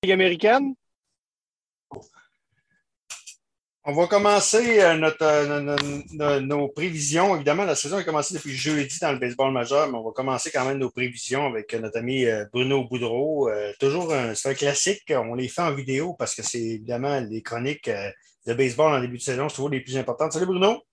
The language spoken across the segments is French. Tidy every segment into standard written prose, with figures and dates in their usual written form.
Ligue américaine? On va commencer nos prévisions. Évidemment, la saison a commencé depuis jeudi dans le baseball majeur, mais on va commencer quand même nos prévisions avec notre ami Bruno Boudreau. C'est un classique. On les fait en vidéo parce que c'est évidemment les chroniques de baseball en début de saison, c'est toujours les plus importantes. Salut Bruno.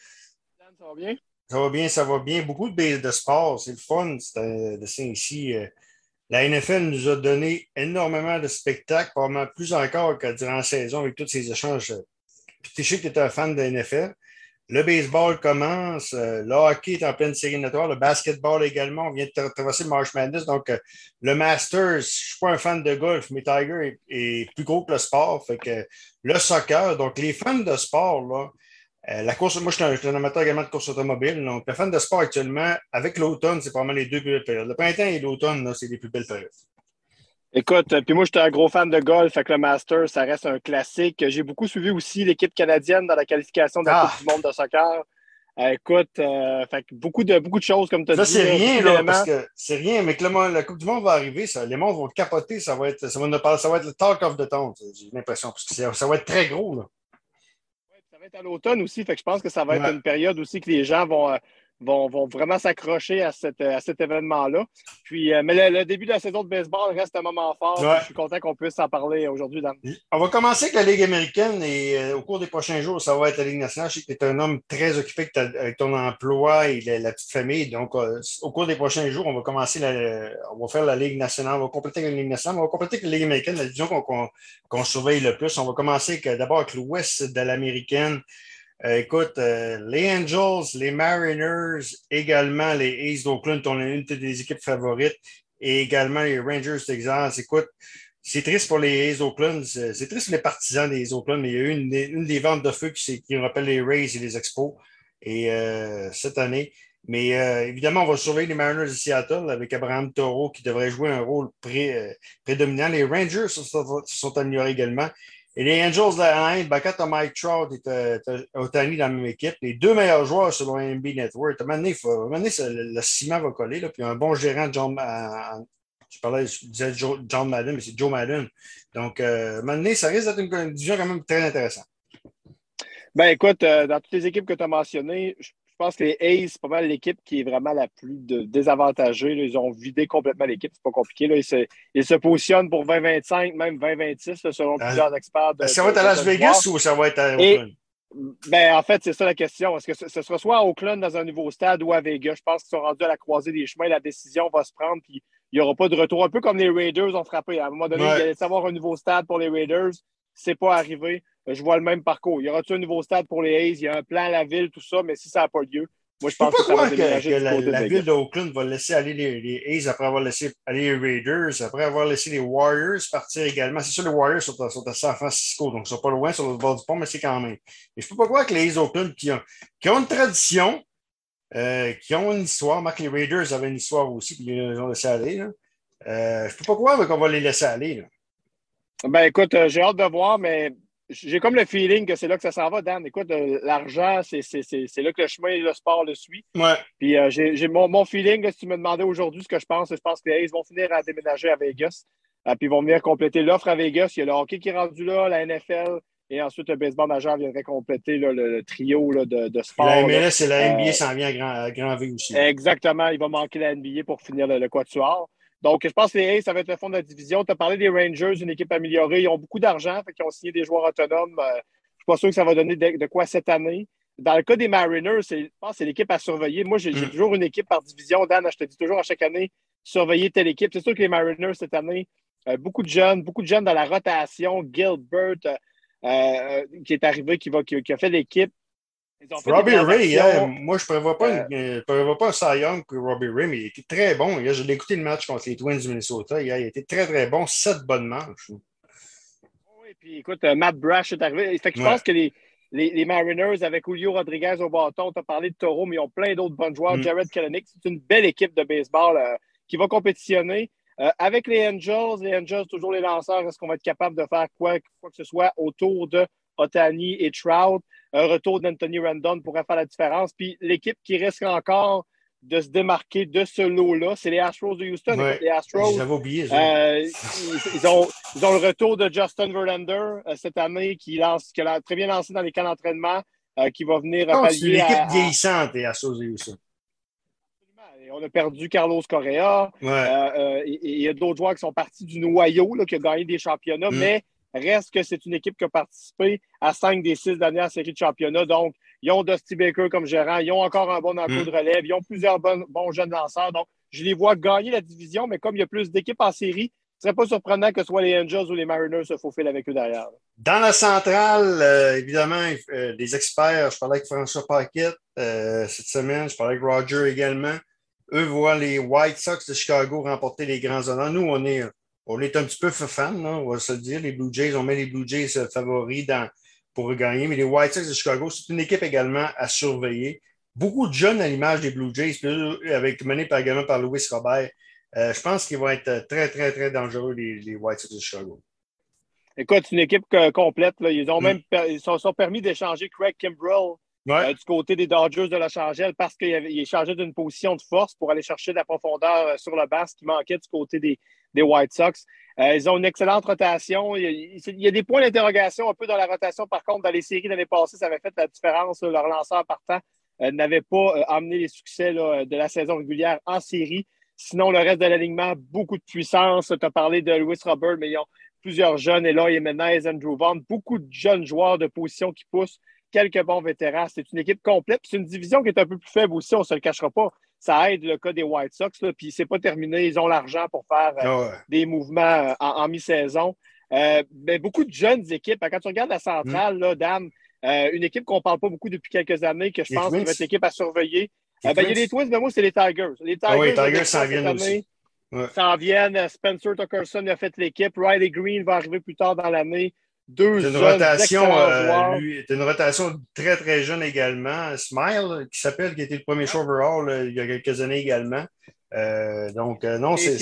Ça va bien? Ça va bien, ça va bien. Beaucoup de sport, c'est le fun. De ça ici. La NFL nous a donné énormément de spectacles, probablement plus encore que durant la saison avec tous ces échanges. Puis je sais que tu es un fan de la NFL. Le baseball commence, le hockey est en pleine série éliminatoire, le basketball également. On vient de traverser le March Madness. Donc, le Masters, je ne suis pas un fan de golf, mais Tiger est plus gros que le sport. Fait que le soccer, donc les fans de sport, là, la course, moi, je suis un amateur également de course automobile. Donc, les fans de sport actuellement, avec l'automne, c'est probablement les deux plus belles périodes. Le printemps et l'automne, là, c'est les plus belles périodes. Écoute, puis moi, j'étais un gros fan de golf, fait que le Masters, ça reste un classique. J'ai beaucoup suivi aussi l'équipe canadienne dans la qualification de la Coupe Ah, du monde de soccer. Écoute, fait que beaucoup de choses, comme tu as ça, dit, c'est là, rien, beaucoup là, parce d'éléments. que c'est rien, mais que la Coupe du Monde va arriver, ça, les mondes vont capoter, ça va être le talk of the town, j'ai l'impression, parce que ça va être très gros, là. Ouais, ça va être à l'automne aussi, fait que je pense que ça va être Ouais. une période aussi que les gens vont vraiment s'accrocher à cet événement-là. Puis, mais le début de la saison de baseball reste un moment fort, puis je Ouais. suis content qu'on puisse en parler aujourd'hui, Dan. On va commencer avec la Ligue américaine et au cours des prochains jours, ça va être la Ligue nationale. Je sais que tu es un homme très occupé avec ton emploi et la petite famille. Donc, au cours des prochains jours, on va faire la Ligue nationale. On va compléter avec la Ligue nationale. On va compléter avec la Ligue américaine, la division qu'on surveille le plus. On va commencer d'abord avec l'ouest de l'américaine. Écoute, les Angels, les Mariners, également les A's d'Oakland, on est une des équipes favorites, et également les Rangers de Texas. Écoute, c'est triste pour les A's d'Oakland, c'est triste pour les partisans des Oakland, mais il y a eu une des ventes de feu qui rappelle les Rays et les Expos et, cette année. Mais évidemment, on va surveiller les Mariners de Seattle avec Abraham Toro qui devrait jouer un rôle prédominant. Les Rangers se sont améliorés également. Et les Angels d'Anaheim, ben, quand tu as Mike Trout et Otani dans la même équipe, les deux meilleurs joueurs selon NBA Network, à un moment donné, le ciment va coller, là, puis un bon gérant, je disais John Madden, mais c'est Joe Madden. Donc, à un moment donné, ça risque d'être une division quand même très intéressante. Ben écoute, dans toutes les équipes que tu as mentionnées, je pense que les A's, c'est pas mal l'équipe qui est vraiment la plus désavantagée, là. Ils ont vidé complètement l'équipe, c'est pas compliqué, là. Ils se positionnent pour 2025, même 2026, là, selon plusieurs experts Ça va être à de Las bonne foi. Vegas ou ça va être à Et Oakland? ben, en fait, c'est ça la question. Est-ce que ce sera soit à Auckland dans un nouveau stade ou à Vegas? Je pense qu'ils sont rendus à la croisée des chemins. La décision va se prendre, puis il n'y aura pas de retour. Un peu comme les Raiders ont frappé. À un moment donné, il y Ouais. allait y avoir un nouveau stade pour les Raiders. C'est pas arrivé. Je vois le même parcours. Y aura-t-il un nouveau stade pour les A's? Il y a un plan à la ville, tout ça, mais si ça n'a pas lieu, moi, je Je peux pense pas que ça va croire que déménager du côté de la ville Vegas. d'Oakland va laisser aller les A's après avoir laissé aller les Raiders, après avoir laissé les Warriors partir également. C'est sûr, les Warriors sont à San Francisco, donc ils sont pas loin sur le bord du pont, mais c'est quand même. Et je peux pas croire que les A's d'Oakland qui ont une tradition, qui ont une histoire, Marc, les Raiders avaient une histoire aussi, puis ils les ont laissé aller. Là. Je peux pas croire qu'on va les laisser aller. Là. Ben écoute, j'ai hâte de voir, mais j'ai comme le feeling que c'est là que ça s'en va, Dan. Écoute, l'argent, c'est là que le chemin et le sport le suit. Ouais. Puis j'ai mon feeling, là, si tu me demandais aujourd'hui ce que je pense que les A's vont finir à déménager à Vegas. Puis ils vont venir compléter l'offre à Vegas. Il y a le hockey qui est rendu là, la NFL, et ensuite le baseball majeur viendrait compléter là, le trio là, de Puis la sport. Là. MLS et la NBA Euh, s'en vient à grand V aussi. Exactement, il va manquer la NBA pour finir le quatuor. Donc, je pense que les A's, ça va être le fond de la division. Tu as parlé des Rangers, une équipe améliorée. Ils ont beaucoup d'argent, fait qu'ils ont signé des joueurs autonomes. Je ne suis pas sûr que ça va donner de quoi cette année. Dans le cas des Mariners, je pense que c'est l'équipe à surveiller. Moi, j'ai Hum. toujours une équipe par division. Dan, je te dis toujours à chaque année, surveiller telle équipe. C'est sûr que les Mariners, cette année, beaucoup de jeunes dans la rotation. Gilbert, qui est arrivé, qui a fait l'équipe. Ils ont fait des Robbie Ray, hein, transactions. moi Euh, je prévois pas un Cy Young que Robbie Ray, mais il était très bon. Hier, je l'ai écouté le match contre les Twins du Minnesota. Hier, il était très, très bon. 7 bonnes manches. Oui, puis écoute, Matt Brash est arrivé. Fait que je Ouais. pense que les Mariners, avec Julio Rodriguez au bâton, tu as parlé de Toro, mais ils ont plein d'autres bons joueurs. Mm. Jared Kelenic, c'est une belle équipe de baseball qui va compétitionner. Avec les Angels, toujours les lanceurs, est-ce qu'on va être capable de faire quoi que ce soit autour de Otani et Trout? Un retour d'Anthony Rendon pourrait faire la différence. Puis l'équipe qui risque encore de se démarquer de ce lot-là, c'est les Astros de Houston. Ouais. Écoute, les Astros, j'avais oublié ça. ils ont le retour de Justin Verlander cette année qui a très bien lancé dans les camps d'entraînement, qui va venir Non, c'est une pallier équipe vieillissante, les Astros de Houston. On a perdu Carlos Correa. Ouais. Il y a d'autres joueurs qui sont partis du noyau, là, qui ont gagné des championnats, mais reste que c'est une équipe qui a participé à 5 des 6 dernières séries de championnats. Donc, ils ont Dusty Baker comme gérant. Ils ont encore un bon enclos de relève. Ils ont plusieurs bons jeunes lanceurs. Donc, je les vois gagner la division, mais comme il y a plus d'équipes en série, ce ne serait pas surprenant que ce soit les Angels ou les Mariners se faufilent avec eux derrière. Dans la centrale, évidemment, des experts, je parlais avec François Paquette cette semaine, je parlais avec Roger également. Eux voient les White Sox de Chicago remporter les grands honneurs. Nous, on est un petit peu fans, là, on va se le dire. Les Blue Jays, on met les Blue Jays favoris pour gagner, mais les White Sox de Chicago, c'est une équipe également à surveiller. Beaucoup de jeunes à l'image des Blue Jays, menés également par Luis Robert. Je pense qu'ils vont être très, très, très dangereux, les White Sox de Chicago. Écoute, c'est une équipe complète. Là. Ils sont permis d'échanger Craig Kimbrell du côté des Dodgers de Los Angeles parce qu'il est chargé d'une position de force pour aller chercher de la profondeur sur le banc, ce qui manquait du côté des White Sox. Ils ont une excellente rotation. Il y a des points d'interrogation un peu dans la rotation. Par contre, dans les séries l'année passée, ça avait fait la différence. Leur lanceur partant n'avait pas amené les succès de la saison régulière en série. Sinon, le reste de l'alignement, beaucoup de puissance. Tu as parlé de Luis Robert, mais ils ont plusieurs jeunes, Eloy Jimenez, Andrew Vaughn, beaucoup de jeunes joueurs de position qui poussent, quelques bons vétérans. C'est une équipe complète. C'est une division qui est un peu plus faible aussi, on ne se le cachera pas. Ça aide le cas des White Sox, là, puis c'est pas terminé. Ils ont l'argent pour faire des mouvements en mi-saison. Mais beaucoup de jeunes équipes. Quand tu regardes la centrale, là, Dan, une équipe qu'on ne parle pas beaucoup depuis quelques années, que je pense qu'il va être l'équipe à surveiller. Il y a les Twins, mais moi, c'est les Tigers. Les Tigers s'en viennent aussi. S'en viennent. Spencer Tuckerson a fait l'équipe. Riley Green va arriver plus tard dans l'année. Deux jeunes excellents joueurs. C'est une rotation très, très jeune également. Smile, qui a été le premier show overall il y a quelques années également. Non, c'est...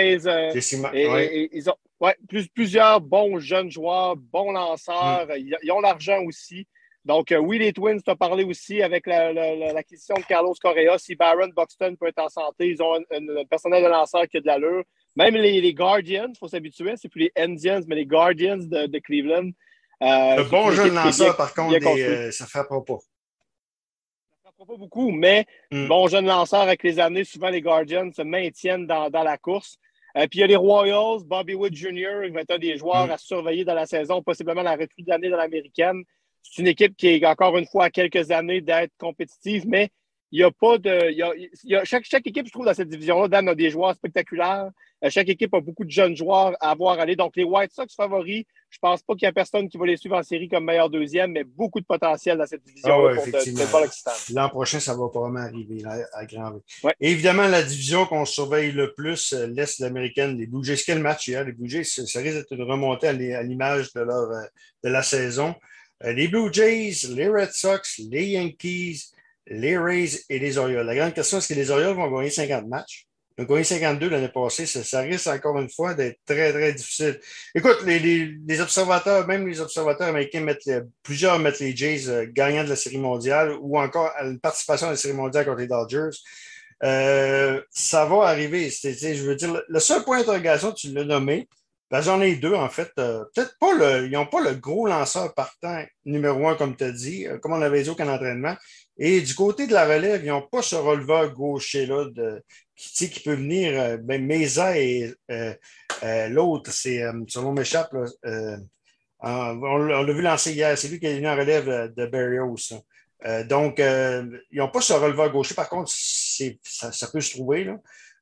Ils ont plusieurs bons jeunes joueurs, bons lanceurs. Ils ont l'argent aussi. Donc, oui, les Twins, tu as parlé aussi avec l'acquisition de Carlos Correa. Si Baron Buxton peut être en santé, ils ont un personnel de lanceur qui a de l'allure. Même les Guardians, il faut s'habituer, c'est plus les Indians, mais les Guardians de Cleveland. Le bon jeune lanceur, par contre, ça ne frappera pas. Ça ne frappera pas beaucoup, mais bon jeune lanceur avec les années, souvent les Guardians se maintiennent dans la course. Puis il y a les Royals, Bobby Wood Jr., il va être un des joueurs à surveiller dans la saison, possiblement la recrue de l'année de l'américaine. C'est une équipe qui est encore une fois à quelques années d'être compétitive, mais il n'y a pas de. Chaque équipe, je trouve, dans cette division-là, Dan a des joueurs spectaculaires. Chaque équipe a beaucoup de jeunes joueurs à voir aller. Donc, les White Sox favoris, je ne pense pas qu'il y a personne qui va les suivre en série comme meilleur deuxième, mais beaucoup de potentiel dans cette division-là pour de bonnes excitantes. L'an prochain, ça va probablement arriver à grand rythme. Et évidemment, la division qu'on surveille le plus, l'Est américaine, les Blue Jays. Quel match hier? Les Blue Jays, ça risque d'être une remontée à l'image de la saison. Les Blue Jays, les Red Sox, les Yankees, les Rays et les Orioles. La grande question, est-ce que les Orioles vont gagner 50 matchs? Ils ont gagné 52 l'année passée. Ça risque encore une fois d'être très, très difficile. Écoute, les observateurs, même les observateurs américains, plusieurs mettent les Jays gagnants de la Série mondiale ou encore à une participation à la Série mondiale contre les Dodgers. Ça va arriver. Je veux dire, le seul point d'interrogation, tu l'as nommé, j'en ai deux, en fait. Peut-être pas ils n'ont pas le gros lanceur partant numéro 1, comme tu as dit, comme on avait dit au camp d'entraînement. Et du côté de la relève, ils n'ont pas ce releveur gaucher-là qui peut venir. Mesa et l'autre, son nom m'échappe. On l'a vu lancer hier. C'est lui qui est venu en relève de Berrios. Donc, ils n'ont pas ce releveur gaucher. Par contre, ça peut se trouver, là.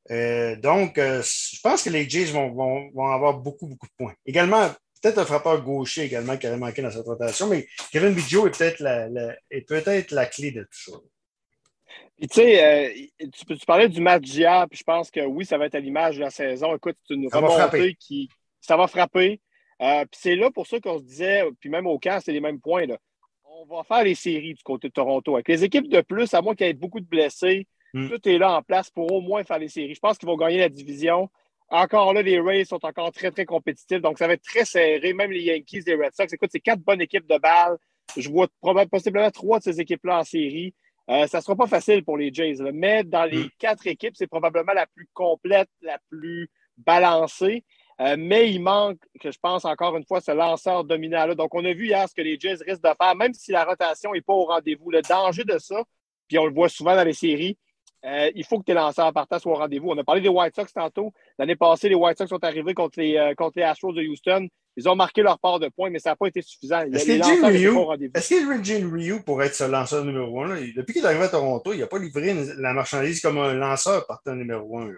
Je pense que les Jays vont avoir beaucoup, beaucoup de points. Également, peut-être un frappeur gaucher également qui aurait manqué dans cette rotation, mais Kevin Biggio est peut-être la clé de tout ça. Puis tu sais, tu parlais du match d'hier, puis je pense que oui, ça va être à l'image de la saison. Écoute, c'est une remontée ça va frapper. Puis c'est là pour ça qu'on se disait, puis même au camp, c'est les mêmes points, là. On va faire les séries du côté de Toronto. Avec les équipes de plus, à moins qu'il y ait beaucoup de blessés, tout est là en place pour au moins faire les séries. Je pense qu'ils vont gagner la division. Encore là, les Rays sont encore très, très compétitifs. Donc, ça va être très serré. Même les Yankees, les Red Sox. Écoute, c'est 4 bonnes équipes de balles. Je vois possiblement 3 de ces équipes-là en série. Ça ne sera pas facile pour les Jays, là, mais dans les 4 équipes, c'est probablement la plus complète, la plus balancée. Mais il manque, que je pense encore une fois, ce lanceur dominant-là. Donc, on a vu hier ce que les Jays risquent de faire, même si la rotation n'est pas au rendez-vous. Le danger de ça, puis on le voit souvent dans les séries, il faut que tes lanceurs partant soient au rendez-vous. On a parlé des White Sox tantôt. L'année passée, les White Sox sont arrivés contre les Astros de Houston. Ils ont marqué leur part de points, mais ça n'a pas été suffisant. Les lanceurs n'étaient pas au rendez-vous. Est-ce que Jin Ryu pourrait être ce lanceur numéro un? Là? Depuis qu'il est arrivé à Toronto, il n'a pas livré la marchandise comme un lanceur partant numéro un.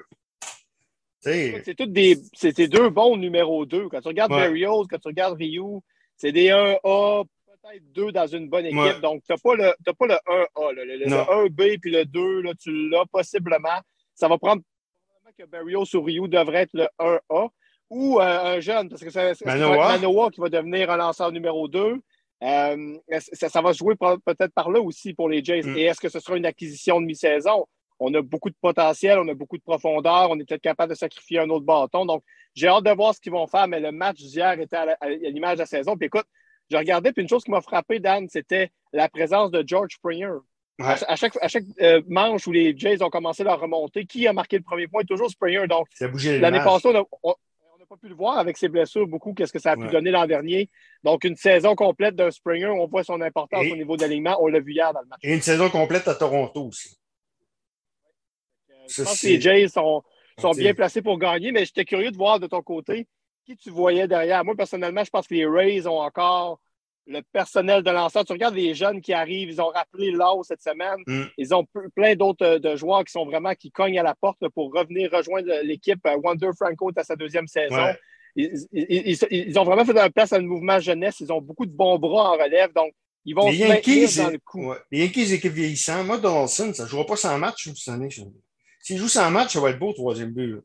C'est deux bons numéro 2. Quand tu regardes Berrios, quand tu regardes Ryu, c'est des 1A, peut-être 2 dans une bonne équipe. Ouais. Donc, tu n'as pas le 1A. Le 1B puis le 2, là, tu l'as possiblement. Ça va prendre que Berrios ou Ryu devrait être le 1A. Ou un jeune, parce que c'est Manoah qui va devenir un lanceur numéro 2. Ça va se jouer peut-être par là aussi pour les Jays. Et est-ce que ce sera une acquisition de mi-saison? On a beaucoup de potentiel, on a beaucoup de profondeur, on est peut-être capable de sacrifier un autre bâton. Donc, j'ai hâte de voir ce qu'ils vont faire, mais le match d'hier était à l'image de la saison. Puis écoute, je regardais, puis une chose qui m'a frappé, Dan, c'était la présence de George Springer. Ouais. À chaque manche où les Jays ont commencé leur remontée, qui a marqué le premier point? Toujours Springer. Donc, l'année passée, on n'a pas pu le voir avec ses blessures beaucoup, qu'est-ce que ça a pu donner l'an dernier. Donc, une saison complète d'un Springer, on voit son importance au niveau d'alignement. On l'a vu hier dans le match. Et une saison complète à Toronto aussi. Je pense que les Jays sont bien placés pour gagner, mais j'étais curieux de voir de ton côté qui tu voyais derrière. Moi, personnellement, je pense que les Rays ont encore le personnel de lanceur. Tu regardes les jeunes qui arrivent, ils ont rappelé Lowe cette semaine. Ils ont plein d'autres de joueurs qui cognent à la porte pour revenir rejoindre l'équipe. Wander Franco est à sa 2e saison. Ouais. Ils ont vraiment fait un place à un mouvement jeunesse. Ils ont beaucoup de bons bras en relève. Donc, ils vont se maintenir dans le coup. Ouais. Les Yankees, équipe vieillissante. Moi, Donaldson, ça ne jouera pas 100 matchs cette année. S'il joue 100 matchs, ça va être beau, 3e but.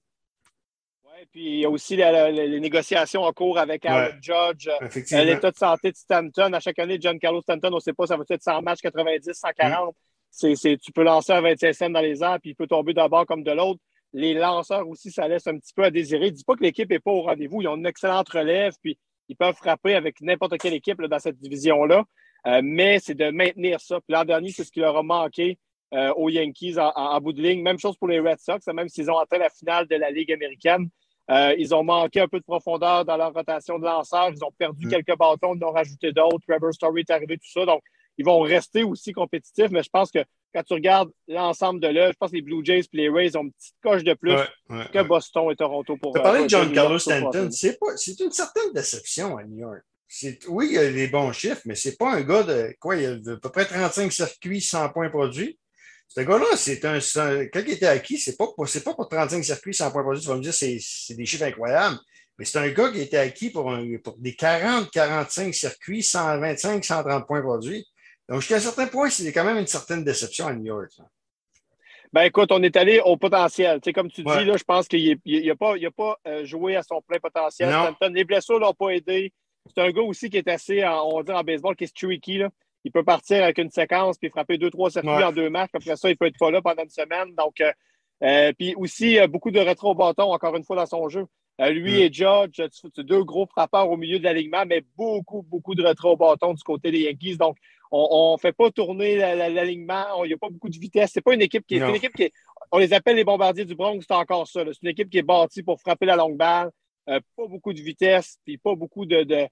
Oui, puis il y a aussi les négociations en cours avec Aaron Judge, l'état de santé de Stanton. À chaque année, Giancarlo Stanton, on ne sait pas, ça va être 100 matchs, 90, 140. Tu peux lancer un 25 cents dans les airs, puis il peut tomber d'un bord comme de l'autre. Les lanceurs aussi, ça laisse un petit peu à désirer. Je ne dis pas que l'équipe n'est pas au rendez-vous. Ils ont une excellente relève, puis ils peuvent frapper avec n'importe quelle équipe là, dans cette division-là. Mais c'est de maintenir ça. Puis l'an dernier, c'est ce qui leur a manqué aux Yankees en bout de ligne. Même chose pour les Red Sox, même s'ils ont atteint la finale de la Ligue américaine. Ils ont manqué un peu de profondeur dans leur rotation de lanceurs. Ils ont perdu quelques bâtons, ils en ont rajouté d'autres. Trevor Story est arrivé, tout ça. Donc, ils vont rester aussi compétitifs, mais je pense que quand tu regardes l'ensemble de l'œuvre, je pense que les Blue Jays et les Rays ont une petite coche de plus que Boston et Toronto. Tu as parlé de Giancarlo Stanton. C'est une certaine déception à New York. Oui, il y a des bons chiffres, mais c'est pas un gars de quoi? Il y a à peu près 35 circuits, 100 points produits. Ce gars-là, quand il était acquis, c'est pas pour 35 circuits, 100 points produits. Tu vas me dire c'est des chiffres incroyables. Mais c'est un gars qui était acquis pour des 40-45 circuits, 125, 130 points produits. Donc, jusqu'à un certain point, c'est quand même une certaine déception à New York. Ça. Ben écoute, on est allé au potentiel. Tu sais, comme tu dis, là, je pense qu'il n'a pas joué à son plein potentiel. Stanton, les blessures ne l'ont pas aidé. C'est un gars aussi qui est assez, on va dire en baseball, qui est streaky. Là. Il peut partir avec une séquence puis frapper 2-3 circuits en 2 matchs. Après ça, il peut être pas là pendant une semaine. Donc, puis aussi, beaucoup de rétro au bâton, encore une fois, dans son jeu. Lui et Judge, c'est 2 gros frappeurs au milieu de l'alignement, mais beaucoup de rétro au bâton du côté des Yankees. Donc, on ne fait pas tourner l'alignement. Il n'y a pas beaucoup de vitesse. C'est pas une équipe qui est. On les appelle les bombardiers du Bronx, c'est encore ça. C'est une équipe qui est bâtie pour frapper la longue balle. Pas beaucoup de vitesse, puis pas beaucoup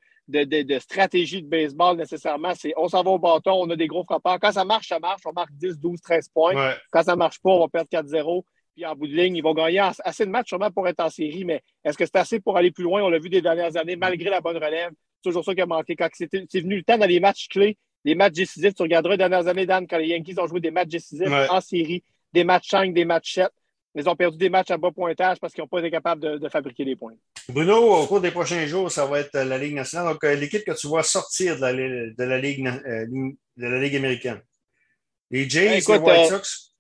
de stratégie de baseball nécessairement. On s'en va au bâton, on a des gros frappeurs. Quand ça marche, ça marche. On marque 10, 12, 13 points. Ouais. Quand ça ne marche pas, on va perdre 4-0. Puis en bout de ligne, ils vont gagner assez de matchs sûrement pour être en série, mais est-ce que c'est assez pour aller plus loin? On l'a vu des dernières années, malgré la bonne relève. C'est toujours ça qui a manqué. Quand c'est venu le temps dans les matchs clés, les matchs décisifs, tu regarderas les dernières années, Dan, quand les Yankees ont joué des matchs décisifs en série, des matchs 5, des matchs 7. Ils ont perdu des matchs à bas pointage parce qu'ils n'ont pas été capables de fabriquer des points. Bruno, au cours des prochains jours, ça va être la Ligue nationale. Donc, l'équipe que tu vois sortir de la Ligue américaine. Les Jays, les White Sox?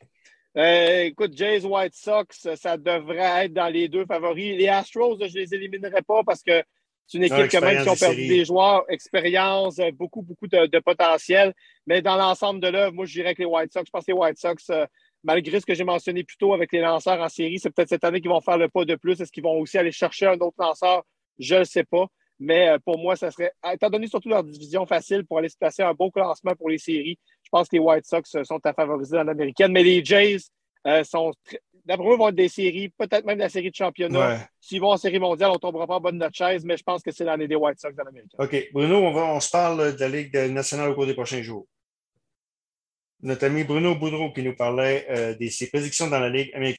Écoute, Jays, White Sox, ça devrait être dans les 2 favoris. Les Astros, je ne les éliminerai pas parce que c'est une équipe qui, même si on perdu des joueurs, expérience, beaucoup de potentiel. Mais dans l'ensemble de l'œuvre, moi, je dirais que les White Sox, je pense que les White Sox, malgré ce que j'ai mentionné plus tôt avec les lanceurs en série, c'est peut-être cette année qu'ils vont faire le pas de plus. Est-ce qu'ils vont aussi aller chercher un autre lanceur? Je ne le sais pas. Mais pour moi, ça serait, étant donné surtout leur division facile pour aller se placer un bon classement pour les séries, je pense que les White Sox sont à favoriser dans l'américaine. Mais les Jays d'après moi, vont être des séries, peut-être même la série de championnat. Ouais. S'ils vont en série mondiale, on ne tombera pas en bas de notre chaise, mais je pense que c'est l'année des White Sox dans l'américaine. OK. Bruno, on se parle de la Ligue nationale au cours des prochains jours. Notre ami Bruno Boudreau qui nous parlait de ses prédictions dans la Ligue américaine.